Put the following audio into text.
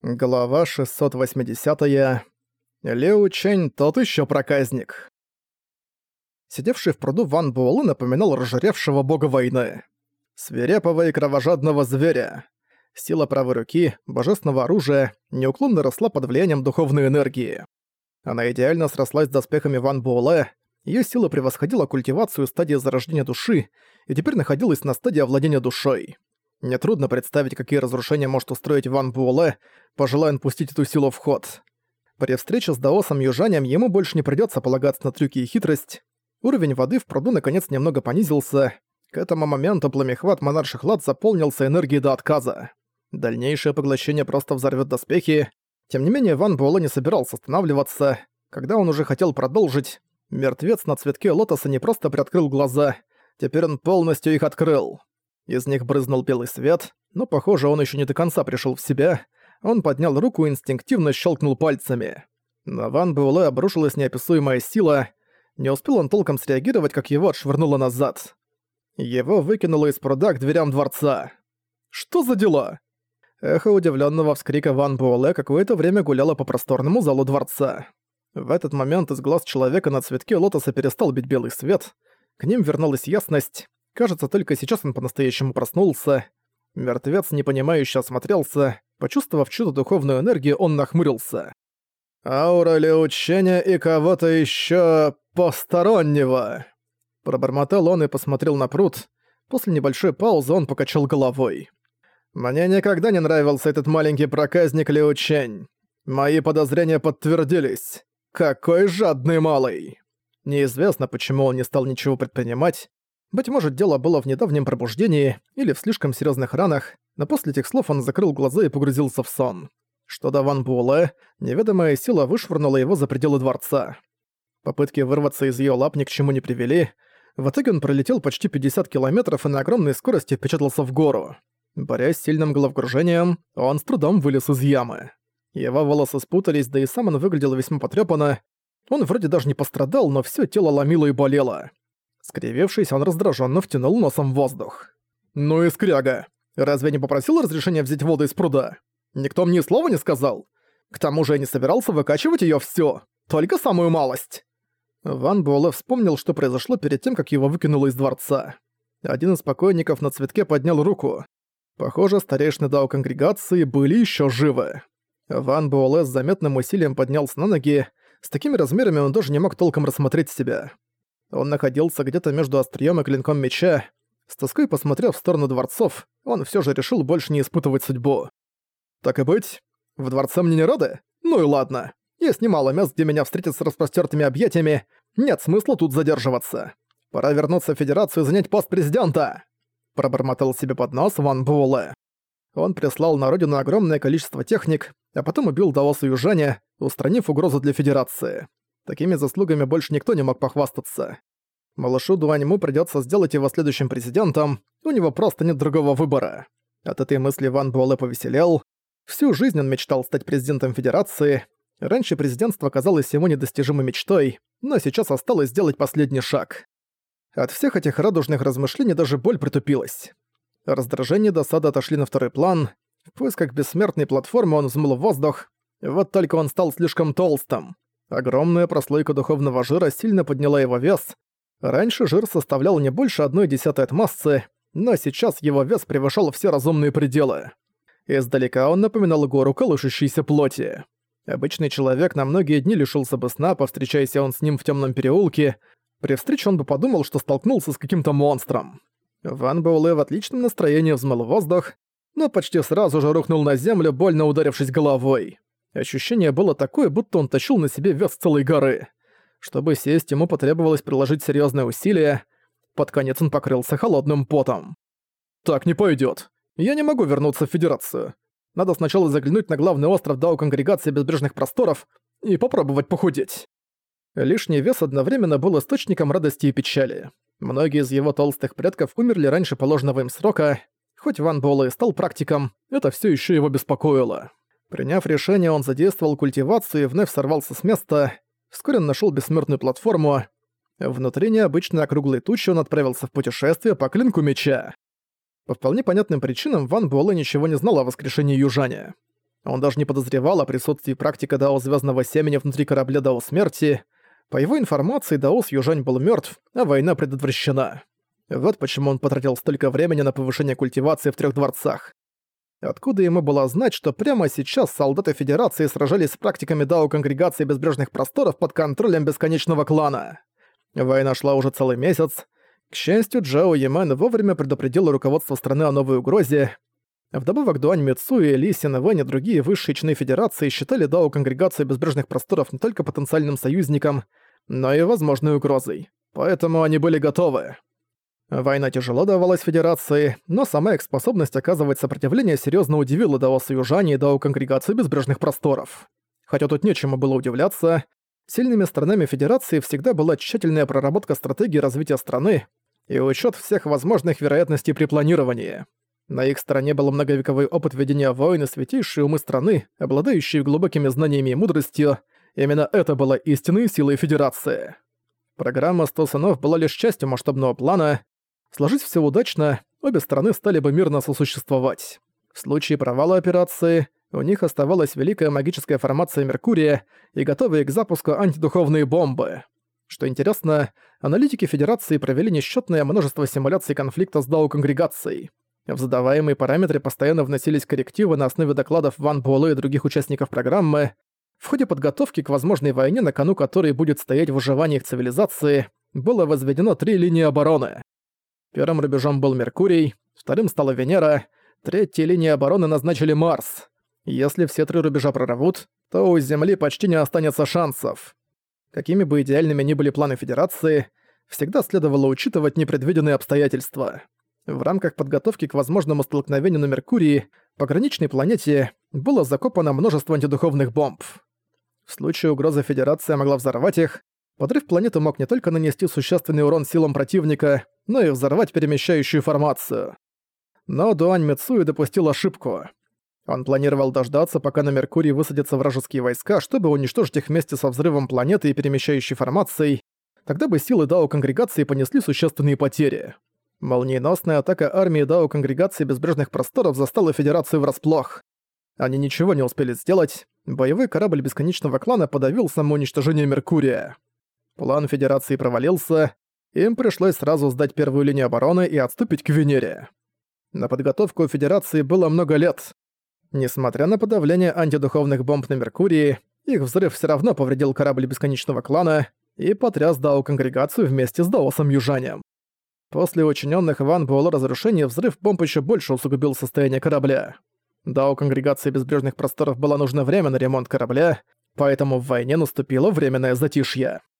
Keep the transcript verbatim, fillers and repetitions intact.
Глава шестьсот восьмидесятая. Лео Чэнь тот ещё проказник. Сидевший в пруду Ван Буэлэ напоминал разжиревшего бога войны. Свирепого и кровожадного зверя. Сила правой руки, божественного оружия, неуклонно росла под влиянием духовной энергии. Она идеально срослась с доспехами Ван Буэлэ, её сила превосходила культивацию стадии зарождения души и теперь находилась на стадии овладения душой. Нетрудно представить, какие разрушения может устроить Ван Буэлэ, пожелая он пустить эту силу в ход. При встрече с Даосом Южанем ему больше не придётся полагаться на трюки и хитрость. Уровень воды в пруду наконец немного понизился. К этому моменту пламехват монарших лад заполнился энергией до отказа. Дальнейшее поглощение просто взорвёт доспехи. Тем не менее, Ван Буэлэ не собирался останавливаться. Когда он уже хотел продолжить, мертвец на цветке лотоса не просто приоткрыл глаза, теперь он полностью их открыл. Из них брызнул белый свет, но, похоже, он ещё не до конца пришёл в себя. Он поднял руку и инстинктивно щелкнул пальцами. На Ван Буэлэ обрушилась неописуемая сила. Не успел он толком среагировать, как его отшвырнуло назад. Его выкинуло из пруда к дверям дворца. «Что за дела?» Эхо удивлённого вскрика Ван Буэлэ какое-то время гуляло по просторному залу дворца. В этот момент из глаз человека на цветке лотоса перестал бить белый свет. К ним вернулась ясность. Кажется, только сейчас он по-настоящему проснулся. Мертвец непонимающе осмотрелся. Почувствовав чью-то духовную энергию, он нахмурился. «Аура Лео Чэня и кого-то ещё постороннего!» Пробормотал он и посмотрел на пруд. После небольшой паузы он покачал головой. «Мне никогда не нравился этот маленький проказник Лео Чэнь. Мои подозрения подтвердились. Какой жадный малый!» Неизвестно, почему он не стал ничего предпринимать. Быть может, дело было в недавнем пробуждении или в слишком серьезных ранах, но после этих слов он закрыл глаза и погрузился в сон. Что до Ван Буэлэ, неведомая сила вышвырнула его за пределы дворца. Попытки вырваться из её лап ни к чему не привели. В итоге он пролетел почти пятьдесят километров и на огромной скорости впечатался в гору. Борясь с сильным головокружением, он с трудом вылез из ямы. Его волосы спутались, да и сам он выглядел весьма потрёпанно. Он вроде даже не пострадал, но всё тело ломило и болело. Скривившись, он раздражённо втянул носом воздух. «Ну и скряга! Разве не попросил разрешения взять воду из пруда? Никто мне и слова не сказал. К тому же я не собирался выкачивать её всё, только самую малость». Ван Буэлэ вспомнил, что произошло перед тем, как его выкинуло из дворца. Один из покойников на цветке поднял руку. Похоже, старейшины Дао конгрегации были ещё живы. Ван Буэлэ с заметным усилием поднялся на ноги. С такими размерами он даже не мог толком рассмотреть себя. Он находился где-то между острием и клинком меча. С тоской посмотрев в сторону дворцов, он всё же решил больше не испытывать судьбу. «Так и быть, в дворце мне не рады? Ну и ладно. Есть немало мест, где меня встретят с распростёртыми объятиями. Нет смысла тут задерживаться. Пора вернуться в Федерацию и занять пост президента!» Пробормотал себе под нос Ван Буэлэ. Он прислал на родину огромное количество техник, а потом убил Даоса Южаня, устранив угрозу для Федерации. Такими заслугами больше никто не мог похвастаться. Малышу Дуаньму придётся сделать его следующим президентом, у него просто нет другого выбора. От этой мысли Ван Буэлэ повеселел. Всю жизнь он мечтал стать президентом Федерации. Раньше президентство казалось ему недостижимой мечтой, но сейчас осталось сделать последний шаг. От всех этих радужных размышлений даже боль притупилась. Раздражение и досада отошли на второй план. В поисках бессмертной платформы он взмыл в воздух. Вот только он стал слишком толстым. Огромная прослойка духовного жира сильно подняла его вес. Раньше жир составлял не больше одной десятой от массы, но сейчас его вес превышал все разумные пределы. Издалека он напоминал гору колышущейся плоти. Обычный человек на многие дни лишился бы сна, повстречаясь он с ним в темном переулке. При встрече он бы подумал, что столкнулся с каким-то монстром. Ван Буэлэ в отличном настроении взмыл в воздух, но почти сразу же рухнул на землю, больно ударившись головой. Ощущение было такое, будто он тащил на себе вес целой горы. Чтобы сесть, ему потребовалось приложить серьезное усилие. Под конец он покрылся холодным потом. «Так не пойдет. Я не могу вернуться в Федерацию. Надо сначала заглянуть на главный остров Дао Конгрегации Безбрежных Просторов и попробовать похудеть». Лишний вес одновременно был источником радости и печали. Многие из его толстых предков умерли раньше положенного им срока. Хоть Ван Буэлэ и стал практиком, это всё ещё его беспокоило. Приняв решение, он задействовал культивацию и вновь сорвался с места. Вскоре он нашёл бессмертную платформу. Внутри необычной округлой тучи он отправился в путешествие по клинку меча. По вполне понятным причинам Ван Буэлэ ничего не знал о воскрешении Южаня. Он даже не подозревал о присутствии практика Дао Звездного Семени внутри корабля Дао Смерти. По его информации, Даос Южань был мертв, а война предотвращена. Вот почему он потратил столько времени на повышение культивации в трех дворцах. Откуда ему было знать, что прямо сейчас солдаты Федерации сражались с практиками Дао Конгрегации Безбрежных Просторов под контролем Бесконечного Клана? Война шла уже целый месяц. К счастью, Джао Ямен вовремя предупредил руководство страны о новой угрозе. Вдобавок Дуань Мицуи, Ли Синвэнь и другие высшие чины Федерации считали Дао Конгрегацию Безбрежных Просторов не только потенциальным союзником, но и возможной угрозой. Поэтому они были готовы. Война тяжело давалась Федерации, но сама их способность оказывать сопротивление серьезно удивила Даоса Южани и Дао Конгрегацию Безбрежных Просторов. Хотя тут нечему было удивляться, сильными сторонами Федерации всегда была тщательная проработка стратегии развития страны и учет всех возможных вероятностей при планировании. На их стороне был многовековой опыт ведения войн и святейшие умы страны, обладающие глубокими знаниями и мудростью. Именно это была истинной силой Федерации. Программа «сто сынов» была лишь частью масштабного плана. Сложись все удачно, обе стороны стали бы мирно сосуществовать. В случае провала операции у них оставалась великая магическая формация Меркурия и готовые к запуску антидуховные бомбы. Что интересно, аналитики Федерации провели несчетное множество симуляций конфликта с Дао-конгрегацией. В задаваемые параметры постоянно вносились коррективы на основе докладов Ван Буэлэ и других участников программы. В ходе подготовки к возможной войне, на кону которой будет стоять выживание их цивилизации, было возведено три линии обороны. Первым рубежом был Меркурий, вторым стала Венера, третьей линией обороны назначили Марс. Если все три рубежа прорвут, то у Земли почти не останется шансов. Какими бы идеальными ни были планы Федерации, всегда следовало учитывать непредвиденные обстоятельства. В рамках подготовки к возможному столкновению на Меркурии, пограничной планете, было закопано множество антидуховных бомб. В случае угрозы Федерация могла взорвать их, подрыв планеты мог не только нанести существенный урон силам противника, но и взорвать перемещающую формацию. Но Дуань Мицуи допустил ошибку. Он планировал дождаться, пока на Меркурии высадятся вражеские войска, чтобы уничтожить их вместе со взрывом планеты и перемещающей формацией. Тогда бы силы Дао Конгрегации понесли существенные потери. Молниеносная атака армии Дао Конгрегации Безбрежных Просторов застала Федерацию врасплох. Они ничего не успели сделать. Боевой корабль Бесконечного Клана подавил самоуничтожение Меркурия. План Федерации провалился, им пришлось сразу сдать первую линию обороны и отступить к Венере. На подготовку у Федерации было много лет. Несмотря на подавление антидуховных бомб на Меркурии, их взрыв все равно повредил корабль Бесконечного Клана и потряс Дао-конгрегацию вместе с Даосом Южанем. После учиненных Ван Буэлэ разрушений взрыв бомб еще больше усугубил состояние корабля. Дао-конгрегации Безбрежных Просторов было нужно время на ремонт корабля, поэтому в войне наступило временное затишье.